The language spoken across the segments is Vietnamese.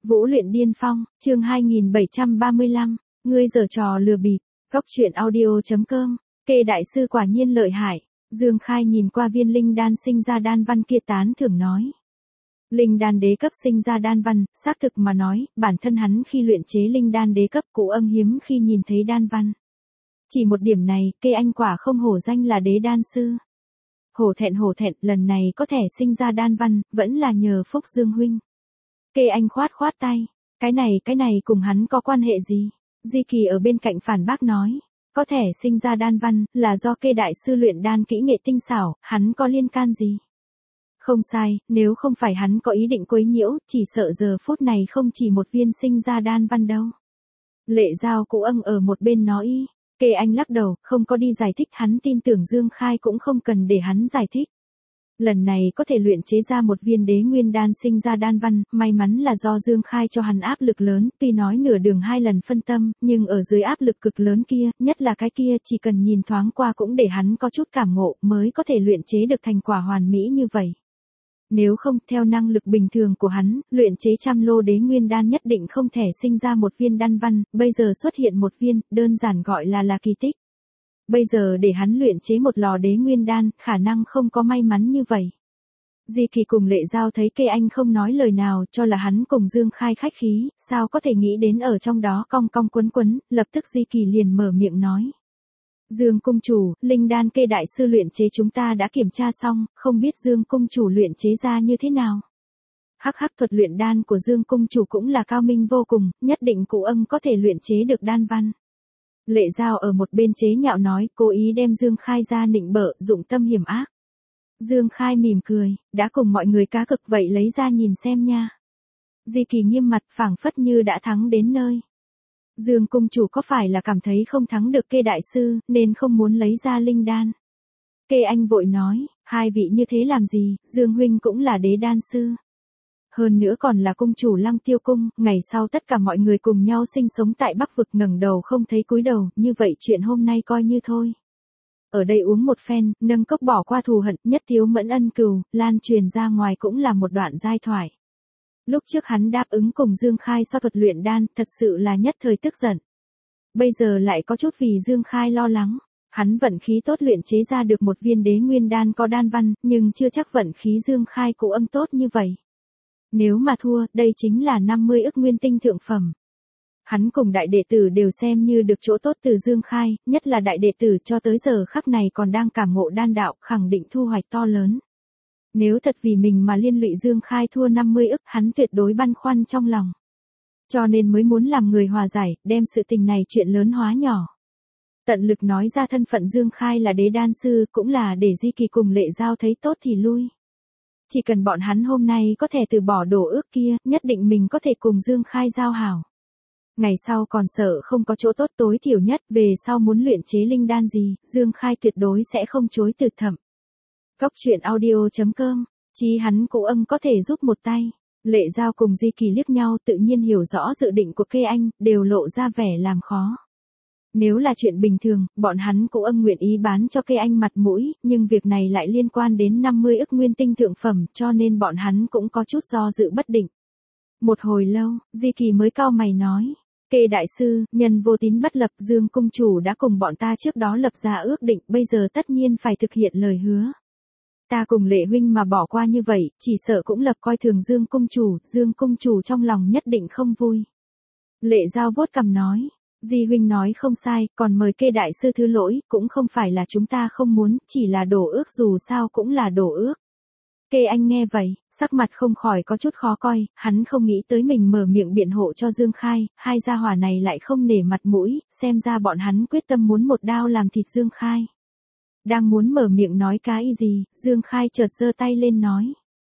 Vũ luyện điên phong, chương 2735, ngươi giở trò lừa bịp, góc truyện audio.com, kê đại sư quả nhiên lợi hại, Dương Khai nhìn qua viên linh đan sinh ra đan văn kia tán thưởng nói. Linh đan đế cấp sinh ra đan văn, xác thực mà nói, bản thân hắn khi luyện chế linh đan đế cấp Cụ Âm hiếm khi nhìn thấy đan văn. Chỉ một điểm này, kê anh quả không hổ danh là đế đan sư. Hổ thẹn, lần này có thể sinh ra đan văn, vẫn là nhờ phúc Dương huynh. Kê anh khoát tay, cái này cùng hắn có quan hệ gì? Di Kỳ ở bên cạnh phản bác nói, có thể sinh ra đan văn, là do kê đại sư luyện đan kỹ nghệ tinh xảo, hắn có liên can gì? Không sai, nếu không phải hắn có ý định quấy nhiễu, chỉ sợ giờ phút này không chỉ một viên sinh ra đan văn đâu. Lệ Giao Cụ Âm ở một bên nói, kê anh lắc đầu, không có đi giải thích, hắn tin tưởng Dương Khai cũng không cần để hắn giải thích. Lần này có thể luyện chế ra một viên đế nguyên đan sinh ra đan văn, may mắn là do Dương Khai cho hắn áp lực lớn, tuy nói nửa đường 2 lần phân tâm, nhưng ở dưới áp lực cực lớn kia, nhất là cái kia chỉ cần nhìn thoáng qua cũng để hắn có chút cảm ngộ mới có thể luyện chế được thành quả hoàn mỹ như vậy. Nếu không, theo năng lực bình thường của hắn, luyện chế 100 lô đế nguyên đan nhất định không thể sinh ra một viên đan văn, bây giờ xuất hiện một viên, đơn giản gọi là kỳ tích. Bây giờ để hắn luyện chế một lò đế nguyên đan, khả năng không có may mắn như vậy. Di Kỳ cùng Lệ Giao thấy kê anh không nói lời nào cho là hắn cùng Dương Khai khách khí, sao có thể nghĩ đến ở trong đó cong quấn, lập tức Di Kỳ liền mở miệng nói. Dương cung chủ, linh đan kê đại sư luyện chế chúng ta đã kiểm tra xong, không biết Dương cung chủ luyện chế ra như thế nào. Hắc thuật luyện đan của Dương cung chủ cũng là cao minh vô cùng, nhất định Cụ Âm có thể luyện chế được đan văn. Lệ Giao ở một bên chế nhạo nói, cố ý đem Dương Khai ra nịnh bợ, dụng tâm hiểm ác. Dương Khai mỉm cười, đã cùng mọi người cá cực vậy lấy ra nhìn xem nha. Di Kỳ nghiêm mặt phảng phất như đã thắng đến nơi. Dương cung chủ có phải là cảm thấy không thắng được kê đại sư, nên không muốn lấy ra linh đan. Kê anh vội nói, hai vị như thế làm gì, Dương huynh cũng là đế đan sư. Hơn nữa còn là cung chủ Lăng Tiêu cung, ngày sau tất cả mọi người cùng nhau sinh sống tại Bắc vực, ngẩng đầu không thấy cúi đầu, như vậy chuyện hôm nay coi như thôi. Ở đây uống một phen, nâng cốc bỏ qua thù hận, nhất thiếu mẫn ân cừu, lan truyền ra ngoài cũng là một đoạn giai thoại. Lúc trước hắn đáp ứng cùng Dương Khai so thuật luyện đan, thật sự là nhất thời tức giận. Bây giờ lại có chút vì Dương Khai lo lắng. Hắn vận khí tốt luyện chế ra được một viên đế nguyên đan có đan văn, nhưng chưa chắc vận khí Dương Khai Cụ Âm tốt như vậy. Nếu mà thua, đây chính là 50 ức nguyên tinh thượng phẩm. Hắn cùng đại đệ tử đều xem như được chỗ tốt từ Dương Khai, nhất là đại đệ tử cho tới giờ khắc này còn đang cảm ngộ đan đạo, khẳng định thu hoạch to lớn. Nếu thật vì mình mà liên lụy Dương Khai thua 50 ức, hắn tuyệt đối băn khoăn trong lòng. Cho nên mới muốn làm người hòa giải, đem sự tình này chuyện lớn hóa nhỏ. Tận lực nói ra thân phận Dương Khai là đế đan sư, cũng là để Di Kỳ cùng Lệ Giao thấy tốt thì lui. Chỉ cần bọn hắn hôm nay có thể từ bỏ đổ ước kia, nhất định mình có thể cùng Dương Khai giao hảo. Ngày sau còn sợ không có chỗ tốt, tối thiểu nhất, về sau muốn luyện chế linh đan gì, Dương Khai tuyệt đối sẽ không chối từ thẩm. Góc truyện audio.com, chí hắn Cụ Âm có thể giúp một tay. Lệ Giao cùng Di Kỳ liếc nhau, tự nhiên hiểu rõ dự định của kê anh, đều lộ ra vẻ làm khó. Nếu là chuyện bình thường, bọn hắn Cụ Âm nguyện ý bán cho kê anh mặt mũi, nhưng việc này lại liên quan đến 50 ức nguyên tinh thượng phẩm, cho nên bọn hắn cũng có chút do dự bất định. Một hồi lâu, Di Kỳ mới cau mày nói, kê đại sư, nhân vô tín bất lập, Dương cung chủ đã cùng bọn ta trước đó lập ra ước định, bây giờ tất nhiên phải thực hiện lời hứa. Ta cùng Lệ huynh mà bỏ qua như vậy, chỉ sợ cũng lập coi thường Dương cung chủ trong lòng nhất định không vui. Lệ Giao vuốt cằm nói, Di huynh nói không sai, còn mời kê đại sư thứ lỗi, cũng không phải là chúng ta không muốn, chỉ là đổ ước, dù sao cũng là đổ ước. Kê anh nghe vậy, sắc mặt không khỏi có chút khó coi, hắn không nghĩ tới mình mở miệng biện hộ cho Dương Khai, hai gia hỏa này lại không nể mặt mũi, xem ra bọn hắn quyết tâm muốn một đao làm thịt Dương Khai. Đang muốn mở miệng nói cái gì, Dương Khai chợt giơ tay lên nói.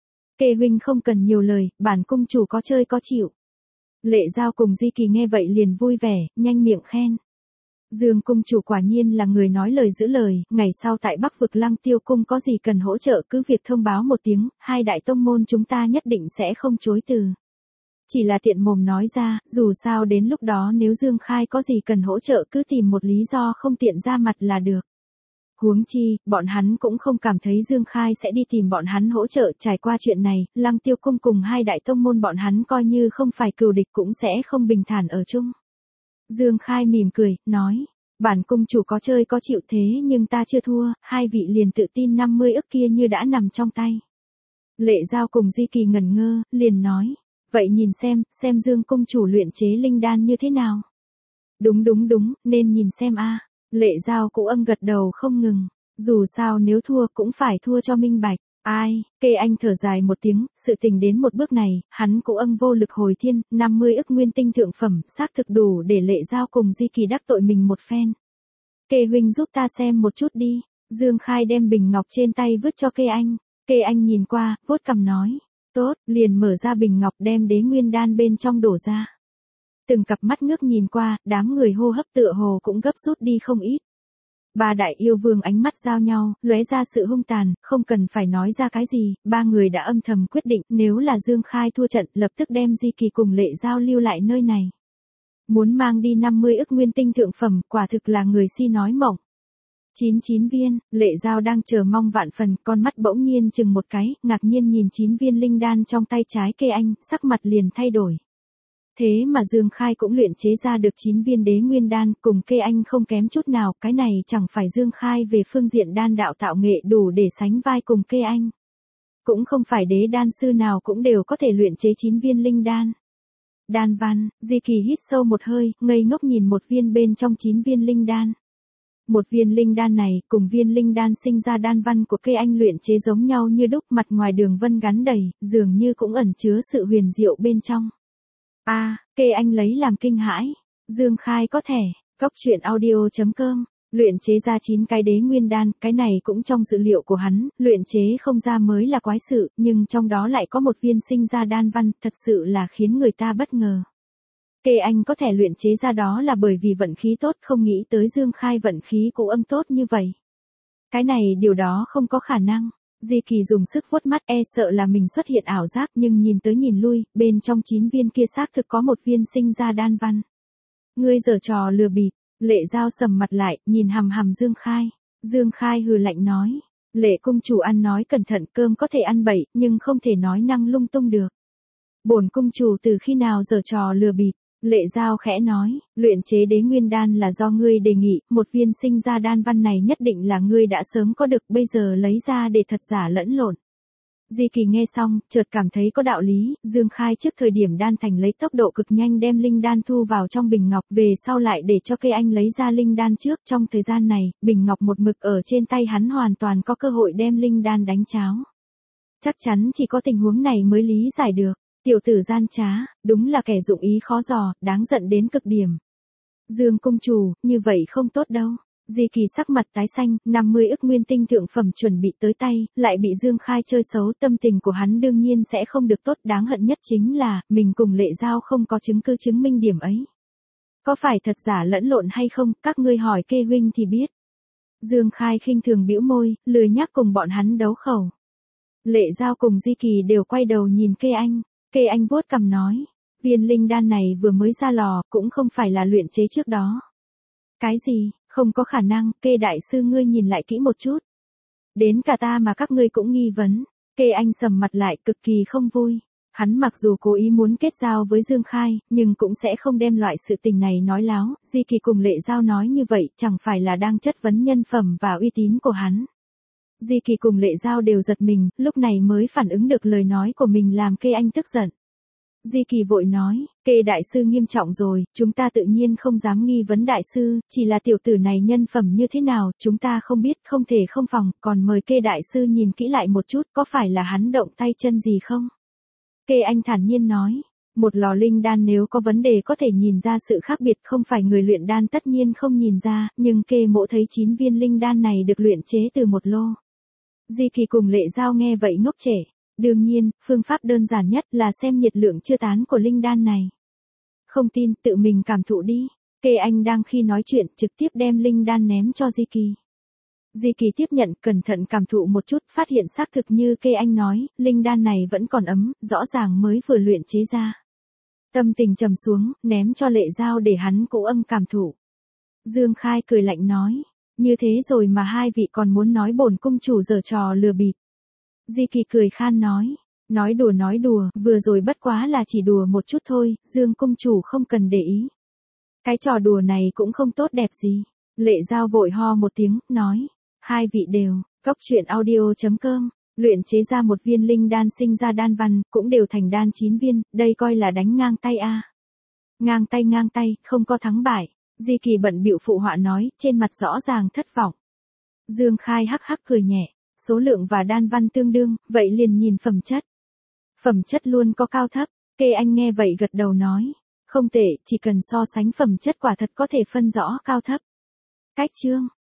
Kê huynh không cần nhiều lời, bản cung chủ có chơi có chịu. Lệ Giao cùng Di Kỳ nghe vậy liền vui vẻ, nhanh miệng khen. Dương cung chủ quả nhiên là người nói lời giữ lời, ngày sau tại Bắc vực Lăng Tiêu cung có gì cần hỗ trợ cứ việc thông báo một tiếng, hai đại tông môn chúng ta nhất định sẽ không chối từ. Chỉ là tiện mồm nói ra, dù sao đến lúc đó nếu Dương Khai có gì cần hỗ trợ cứ tìm một lý do không tiện ra mặt là được. Huống chi, bọn hắn cũng không cảm thấy Dương Khai sẽ đi tìm bọn hắn hỗ trợ. Trải qua chuyện này, Lăng Tiêu Cung cùng hai đại tông môn bọn hắn coi như không phải cừu địch cũng sẽ không bình thản ở chung. Dương Khai mỉm cười, nói, bản cung chủ có chơi có chịu thế nhưng ta chưa thua, hai vị liền tự tin 50 ức kia như đã nằm trong tay. Lệ Giao cùng Di Kỳ ngẩn ngơ, liền nói, vậy nhìn xem Dương cung chủ luyện chế linh đan như thế nào. Đúng, nên nhìn xem a. Lệ Giao cũng gật đầu không ngừng, dù sao nếu thua cũng phải thua cho minh bạch. Ai, Kê Anh thở dài một tiếng, sự tình đến một bước này, hắn cũng vô lực hồi thiên, 50 ức nguyên tinh thượng phẩm, xác thực đủ để Lệ Giao cùng Di Kỳ đắc tội mình một phen. Kê huynh giúp ta xem một chút đi. Dương Khai đem bình ngọc trên tay vứt cho Kê Anh. Kê Anh nhìn qua, vuốt cằm nói, tốt, liền mở ra bình ngọc đem đế nguyên đan bên trong đổ ra. Từng cặp mắt ngước nhìn qua, đám người hô hấp tựa hồ cũng gấp rút đi không ít. Ba đại yêu vương ánh mắt giao nhau, lóe ra sự hung tàn, không cần phải nói ra cái gì, ba người đã âm thầm quyết định nếu là Dương Khai thua trận lập tức đem Di Kỳ cùng Lệ Giao lưu lại nơi này. Muốn mang đi 50 ức nguyên tinh thượng phẩm, quả thực là người si nói mộng. 99 viên, Lệ Giao đang chờ mong vạn phần, con mắt bỗng nhiên chừng một cái, ngạc nhiên nhìn 9 viên linh đan trong tay trái Kê Anh, sắc mặt liền thay đổi. Thế mà Dương Khai cũng luyện chế ra được 9 viên đế nguyên đan, cùng Kê Anh không kém chút nào, cái này chẳng phải Dương Khai về phương diện đan đạo tạo nghệ đủ để sánh vai cùng Kê Anh. Cũng không phải đế đan sư nào cũng đều có thể luyện chế 9 viên linh đan. Đan văn, Di Kỳ hít sâu một hơi, ngây ngốc nhìn một viên bên trong 9 viên linh đan. Một viên linh đan này, cùng viên linh đan sinh ra đan văn của Kê Anh luyện chế giống nhau như đúc, mặt ngoài đường vân gắn đầy, dường như cũng ẩn chứa sự huyền diệu bên trong. Kê Anh lấy làm kinh hãi. Dương Khai có thể, goctruyện.audio.com, luyện chế ra 9 cái đế nguyên đan, cái này cũng trong dự liệu của hắn, luyện chế không ra mới là quái sự, nhưng trong đó lại có một viên sinh ra đan văn, thật sự là khiến người ta bất ngờ. Kê Anh có thể luyện chế ra đó là bởi vì vận khí tốt, không nghĩ tới Dương Khai vận khí cũng tốt như vậy. Cái này điều đó không có khả năng. Di Kỳ dùng sức vuốt mắt sợ là mình xuất hiện ảo giác nhưng nhìn tới nhìn lui, bên trong 9 viên kia xác thực có một viên sinh ra đan văn. Ngươi giở trò lừa bịp, Lệ Giao sầm mặt lại, nhìn hằm hằm Dương Khai. Dương Khai hừ lạnh nói, Lệ cung chủ ăn nói cẩn thận, cơm có thể ăn bậy, nhưng không thể nói năng lung tung được. Bổn cung chủ từ khi nào giở trò lừa bịp? Lệ Giao khẽ nói, luyện chế đế nguyên đan là do ngươi đề nghị, một viên sinh ra đan văn này nhất định là ngươi đã sớm có được, bây giờ lấy ra để thật giả lẫn lộn. Di Kỳ nghe xong, chợt cảm thấy có đạo lý, Dương Khai trước thời điểm đan thành lấy tốc độ cực nhanh đem linh đan thu vào trong bình ngọc, về sau lại để cho Kê Anh lấy ra linh đan trước, trong thời gian này, bình ngọc một mực ở trên tay hắn hoàn toàn có cơ hội đem linh đan đánh cháo. Chắc chắn chỉ có tình huống này mới lý giải được. Tiểu tử gian trá, đúng là kẻ dụng ý khó dò, đáng giận đến cực điểm. Dương cung chủ, như vậy không tốt đâu. Di Kỳ sắc mặt tái xanh, 50 ức nguyên tinh thượng phẩm chuẩn bị tới tay, lại bị Dương Khai chơi xấu, tâm tình của hắn đương nhiên sẽ không được tốt, đáng hận nhất chính là, mình cùng Lệ Giao không có chứng cứ chứng minh điểm ấy. Có phải thật giả lẫn lộn hay không, các ngươi hỏi Kê huynh thì biết. Dương Khai khinh thường bĩu môi, lười nhác cùng bọn hắn đấu khẩu. Lệ Giao cùng Di Kỳ đều quay đầu nhìn Kê Anh. Kê Anh vuốt cằm nói, viên linh đan này vừa mới ra lò, cũng không phải là luyện chế trước đó. Cái gì, không có khả năng, Kê đại sư ngươi nhìn lại kỹ một chút. Đến cả ta mà các ngươi cũng nghi vấn. Kê Anh sầm mặt lại cực kỳ không vui. Hắn mặc dù cố ý muốn kết giao với Dương Khai, nhưng cũng sẽ không đem loại sự tình này nói láo. Di Kỳ cùng Lệ Giao nói như vậy, chẳng phải là đang chất vấn nhân phẩm và uy tín của hắn. Di Kỳ cùng Lệ Giao đều giật mình, lúc này mới phản ứng được lời nói của mình làm Kê Anh tức giận. Di Kỳ vội nói, Kê đại sư nghiêm trọng rồi, chúng ta tự nhiên không dám nghi vấn đại sư, chỉ là tiểu tử này nhân phẩm như thế nào, chúng ta không biết, không thể không phòng, còn mời Kê đại sư nhìn kỹ lại một chút, có phải là hắn động tay chân gì không? Kê Anh thản nhiên nói, một lò linh đan nếu có vấn đề có thể nhìn ra sự khác biệt, không phải người luyện đan tất nhiên không nhìn ra, nhưng Kê mỗ thấy 9 viên linh đan này được luyện chế từ một lô. Di Kỳ cùng Lệ Giao nghe vậy ngốc trệ. Đương nhiên, phương pháp đơn giản nhất là xem nhiệt lượng chưa tán của linh đan này. Không tin, tự mình cảm thụ đi. Kê Anh đang khi nói chuyện, trực tiếp đem linh đan ném cho Di Kỳ. Di Kỳ tiếp nhận, cẩn thận cảm thụ một chút, phát hiện xác thực như Kê Anh nói, linh đan này vẫn còn ấm, rõ ràng mới vừa luyện chế ra. Tâm tình trầm xuống, ném cho Lệ Giao để hắn cũng cảm thụ. Dương Khai cười lạnh nói, Như thế rồi mà hai vị còn muốn nói bổn cung chủ giở trò lừa bịp. Di Kỳ cười khan nói đùa, vừa rồi bất quá là chỉ đùa một chút thôi, Dương cung chủ không cần để ý. Cái trò đùa này cũng không tốt đẹp gì. Lệ Giao vội ho một tiếng, nói, hai vị đều, cóc truyện audio.com, luyện chế ra một viên linh đan sinh ra đan văn, cũng đều thành đan 9 viên, đây coi là đánh ngang tay a. Ngang tay, không có thắng bại. Di Kỳ bận bịu phụ họa nói, trên mặt rõ ràng thất vọng. Dương Khai hắc hắc cười nhẹ, số lượng và đan văn tương đương, vậy liền nhìn phẩm chất. Phẩm chất luôn có cao thấp, Kê Anh nghe vậy gật đầu nói, không tệ, chỉ cần so sánh phẩm chất quả thật có thể phân rõ cao thấp. Cách chương